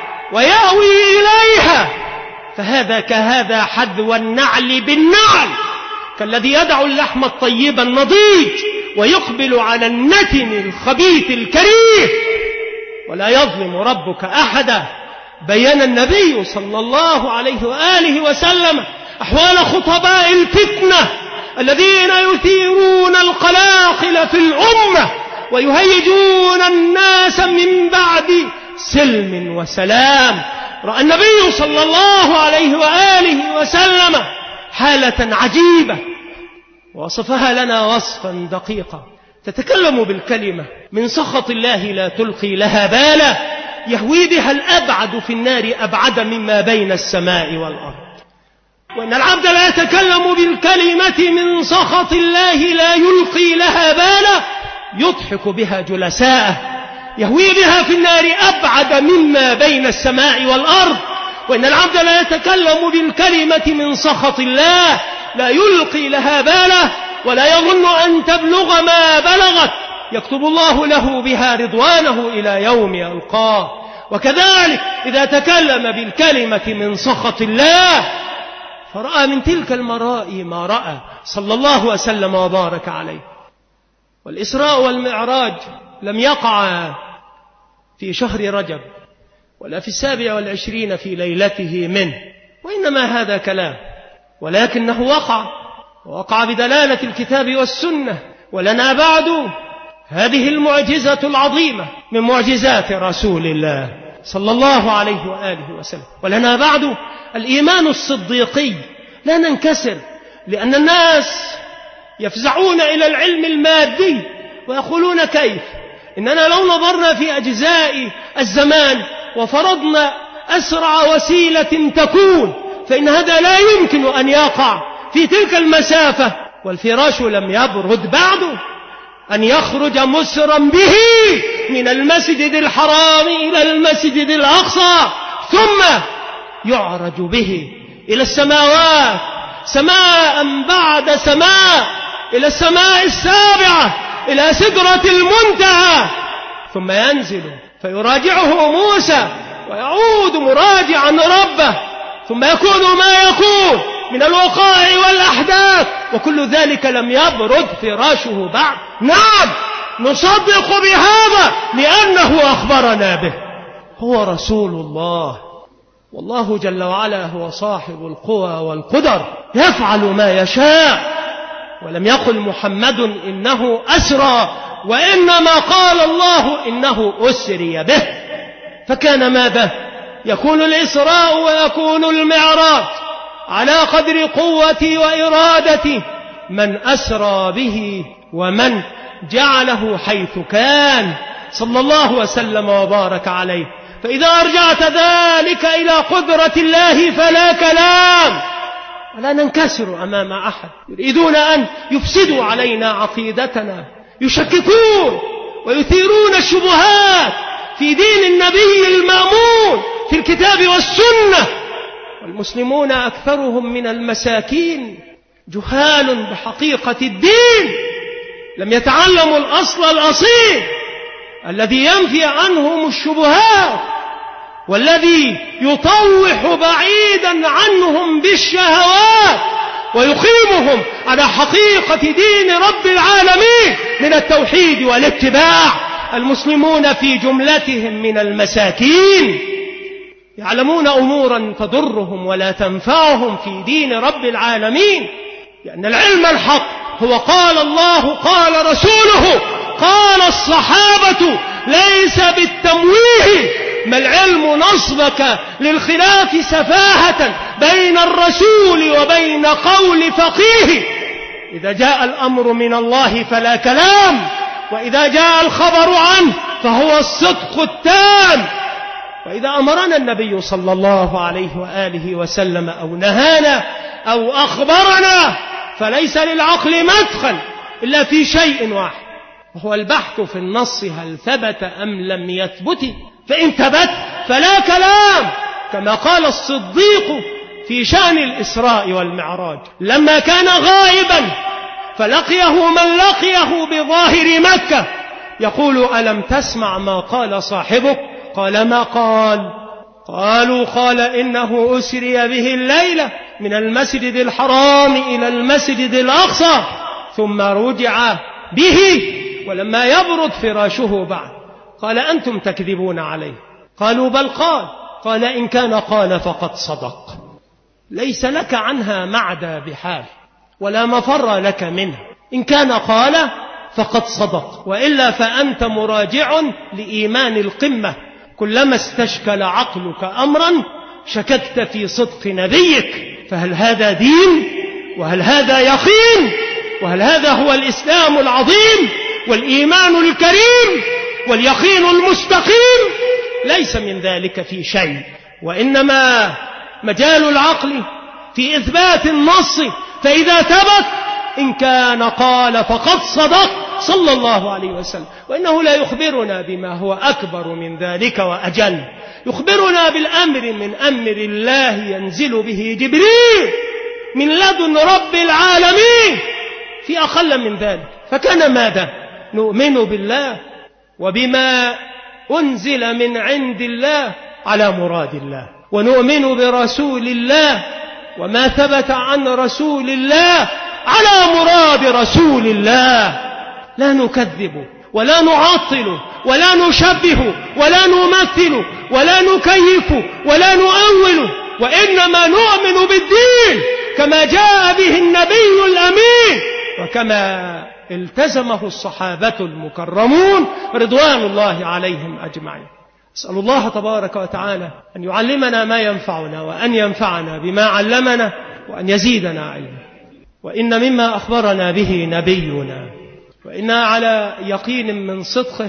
ويأوي إليها، فهذا كهذا حذو النعل بالنعل، كالذي يدع اللحم الطيب النضيج ويقبل على النتن الخبيث الكريه. ولا يظلم ربك أحدا. بيّن النبي صلى الله عليه وآله وسلم أحوال خطباء الفتنة الذين يثيرون القلاقل في الأمة ويهيجون الناس من بعد سلم وسلام. رأى النبي صلى الله عليه وآله وسلم حالة عجيبة وصفها لنا وصفا دقيقا، تتكلم بالكلمة من سخط الله لا تلقي لها بالا، يهوي بها الأبعد في النار أبعد مما بين السماء والأرض. وإن العبد لا يتكلم بالكلمة من سخط الله لا يلقي لها بالا، يضحك بها جلساءه، يهوي بها في النار أبعد مما بين السماء والأرض. وإن العبد لا يتكلم بالكلمة من سخط الله لا يلقي لها باله، ولا يظن أن تبلغ ما بلغت، يكتب الله له بها رضوانه إلى يوم يلقاه. وكذلك إذا تكلم بالكلمة من سخط الله فرأى من تلك المرائي ما رأى صلى الله وسلم وبارك عليه. والإسراء والمعراج لم يقع في شهر رجب ولا في السابع والعشرين في ليلته منه، وإنما هذا كلام، ولكنه وقع ووقع بدلالة الكتاب والسنة. ولنا بعد هذه المعجزة العظيمة من معجزات رسول الله صلى الله عليه وآله وسلم. ولنا بعد الإيمان الصديقي، لا ننكسر، لأن الناس يفزعون إلى العلم المادي ويقولون كيف إننا لو نظرنا في أجزاء الزمان وفرضنا أسرع وسيلة تكون، فإن هذا لا يمكن أن يقع في تلك المسافة، والفراش لم يبرد بعد، أن يخرج مسرا به من المسجد الحرام إلى المسجد الأقصى، ثم يعرج به إلى السماوات سماء بعد سماء، إلى السماء السابعة، إلى سدرة المنتهى، ثم ينزل فيراجعه موسى ويعود مراجعا ربه، ثم يكون ما يكون من الوقائع والأحداث، وكل ذلك لم يبرد فراشه بعد. نعم نصدق بهذا لأنه أخبرنا به. هو رسول الله، والله جل وعلا هو صاحب القوى والقدر يفعل ما يشاء. ولم يقل محمد إنه أسرى، وإنما قال الله إنه أسري به. فكان ماذا؟ يكون الإسراء ويكون المعراج على قدر قوة وإرادة من أسرى به ومن جعله حيث كان صلى الله وسلم وبارك عليه. فإذا أرجعت ذلك إلى قدرة الله فلا كلام، ولا ننكسر أمام أحد. يريدون أن يفسدوا علينا عقيدتنا، يشككون ويثيرون الشبهات في دين النبي المأمون في الكتاب والسنة. والمسلمون أكثرهم من المساكين جهال بحقيقة الدين، لم يتعلموا الأصل الأصيل الذي ينفي عنهم الشبهات، والذي يطوح بعيدا عنهم بالشهوات ويقيمهم على حقيقة دين رب العالمين من التوحيد والاتباع. المسلمون في جملتهم من المساكين يعلمون أمورا تضرهم ولا تنفعهم في دين رب العالمين، لأن العلم الحق هو قال الله قال رسوله قال الصحابة، ليس بالتمويه. ما العلم نصبك للخلاف سفاهة بين الرسول وبين قول فقيه. إذا جاء الأمر من الله فلا كلام، وإذا جاء الخبر عنه فهو الصدق التام. وإذا أمرنا النبي صلى الله عليه وآله وسلم أو نهانا أو أخبرنا فليس للعقل مدخل إلا في شيء واحد، وهو البحث في النص هل ثبت أم لم يثبت. فإن ثبت فلا كلام، كما قال الصديق في شأن الإسراء والمعراج لما كان غائبا فلقيه من لقيه بظاهر مكة يقول ألم تسمع ما قال صاحبك؟ قال ما قال؟ قالوا قال إنه أسري به الليلة من المسجد الحرام إلى المسجد الأقصى ثم رجع به ولما يبرد فراشه بعد. قال أنتم تكذبون عليه. قالوا بل قال. قال إن كان قال فقد صدق، ليس لك عنها معدى بحال ولا مفر لك منه. إن كان قال فقد صدق، وإلا فأنت مراجع لإيمان القمة. كلما استشكل عقلك أمرا شككت في صدق نبيك. فهل هذا دين؟ وهل هذا يقين؟ وهل هذا هو الإسلام العظيم والإيمان الكريم واليقين المستقيم؟ ليس من ذلك في شيء، وإنما مجال العقل في إثبات النص. فإذا ثبت إن كان قال فقد صدق صلى الله عليه وسلم. وإنه لا يخبرنا بما هو أكبر من ذلك وأجل، يخبرنا بالأمر من أمر الله ينزل به جبريل من لدن رب العالمين في أقل من ذلك. فكان ماذا؟ نؤمن بالله وبما أنزل من عند الله على مراد الله، ونؤمن برسول الله وما ثبت عن رسول الله على مراد رسول الله. لا نكذب ولا نعطل ولا نشبه ولا نمثل ولا نكيف ولا نؤول، وإنما نؤمن بالدين كما جاء به النبي الأمين وكما التزمه الصحابة المكرمون رضوان الله عليهم أجمعين. أسأل الله تبارك وتعالى أن يعلمنا ما ينفعنا وأن ينفعنا بما علمنا وأن يزيدنا علما. وإن مما أخبرنا به نبينا وإنا على يقين من صدقه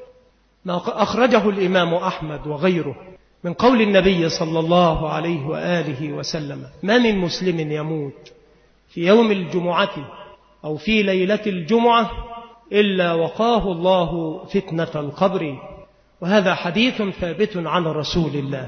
ما أخرجه الإمام أحمد وغيره من قول النبي صلى الله عليه وآله وسلم: ما من مسلم يموت في يوم الجمعة أو في ليلة الجمعة إلا وقاه الله فتنة القبر. وهذا حديث ثابت عن رسول الله،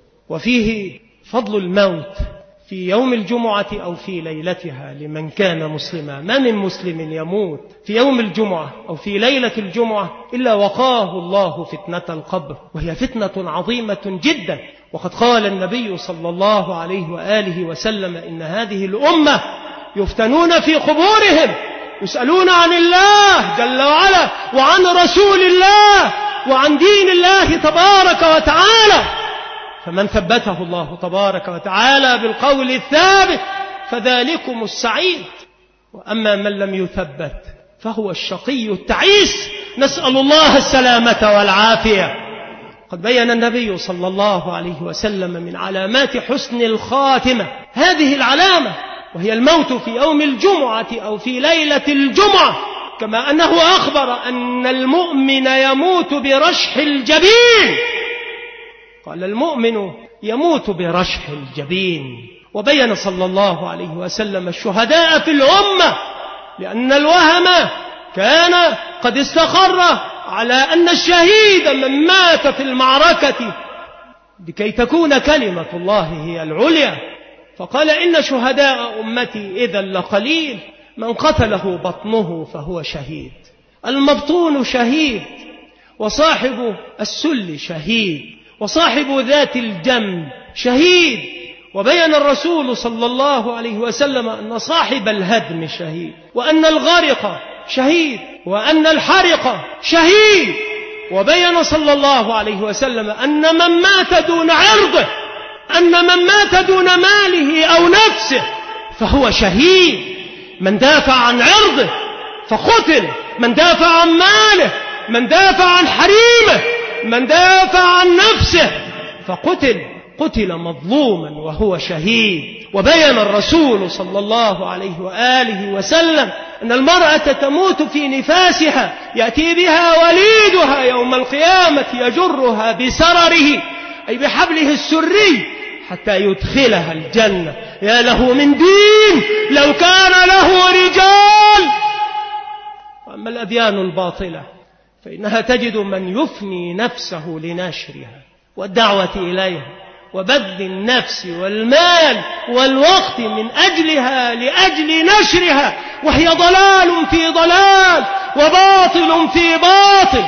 وفيه فضل الموت في يوم الجمعة أو في ليلتها لمن كان مسلما. ما من مسلم يموت في يوم الجمعة أو في ليلة الجمعة إلا وقاه الله فتنة القبر، وهي فتنة عظيمة جدا. وقد قال النبي صلى الله عليه وآله وسلم: إن هذه الأمة يفتنون في قبورهم، يسألون عن الله جل وعلا وعن رسول الله وعن دين الله تبارك وتعالى. فمن ثبته الله تبارك وتعالى بالقول الثابت فذلكم السعيد، وأما من لم يثبت فهو الشقي التعيس، نسأل الله السلامة والعافية. قد بين النبي صلى الله عليه وسلم من علامات حسن الخاتمة هذه العلامة، وهي الموت في يوم الجمعة أو في ليلة الجمعة، كما أنه أخبر أن المؤمن يموت برشح الجبين. قال المؤمن يموت برشح الجبين. وبين صلى الله عليه وسلم الشهداء في الأمة، لأن الوهم كان قد استقر على أن الشهيد من مات في المعركة لكي تكون كلمة الله هي العليا، فقال إن شهداء أمتي إذا لقليل، من قتله بطنه فهو شهيد. المبطون شهيد، وصاحب السل شهيد، وصاحب ذات الجنب شهيد. وبين الرسول صلى الله عليه وسلم أن صاحب الهدم شهيد، وأن الغرق شهيد، وأن الحرق شهيد. وبين صلى الله عليه وسلم أن من مات دون عرضه، أن من مات دون ماله أو نفسه فهو شهيد. من دافع عن عرضه فقتل، من دافع عن ماله، من دافع عن حريمه، من دافع عن نفسه فقتل، قتل مظلوما وهو شهيد. وبين الرسول صلى الله عليه وآله وسلم أن المرأة تموت في نفاسها، يأتي بها وليدها يوم القيامة يجرها بسرره، أي بحبله السري، حتى يدخلها الجنة. يا له من دين لو كان له رجال. وأما الأديان الباطلة فإنها تجد من يفني نفسه لنشرها والدعوة إليها، وبذل النفس والمال والوقت من أجلها لأجل نشرها، وهي ضلال في ضلال وباطل في باطل.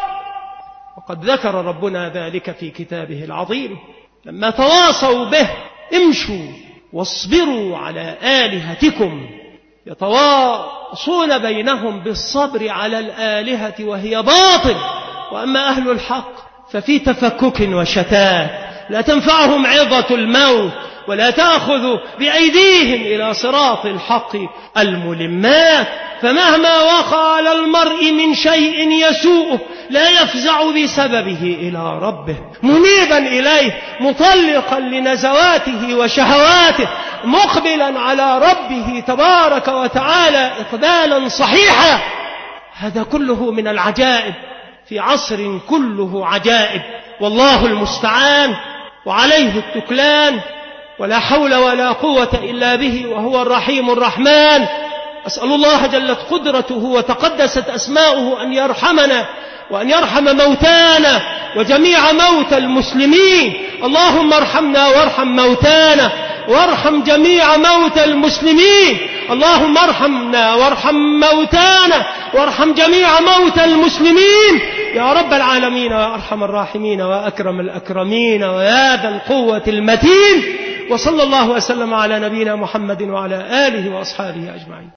وقد ذكر ربنا ذلك في كتابه العظيم لما تواصوا به: امشوا واصبروا على آلهتكم. يتواصون بينهم بالصبر على الآلهة وهي باطل. وأما أهل الحق ففي تفكك وشتات، لا تنفعهم عظة الموت، ولا تأخذ بأيديهم إلى صراط الحق الملمات. فمهما وقع على المرء من شيء يسوءه لا يفزع بسببه إلى ربه، منيبا إليه، مطلقا لنزواته وشهواته، مقبلا على ربه تبارك وتعالى إقبالا صحيحا. هذا كله من العجائب في عصر كله عجائب، والله المستعان وعليه التكلان، ولا حول ولا قوة إلا به، وهو الرحيم الرحمن. أسأل الله جلت قدرته وتقدست أسماؤه أن يرحمنا وأن يرحم موتانا وجميع موتى المسلمين. اللهم ارحمنا وارحم موتانا وارحم جميع موتى المسلمين. اللهم ارحمنا وارحم موتانا وارحم جميع موتى المسلمين يا رب العالمين، يا أرحم الراحمين وأكرم الأكرمين ويا ذا القوة المتين. وصلى الله وسلم على نبينا محمد وعلى آله وأصحابه أجمعين.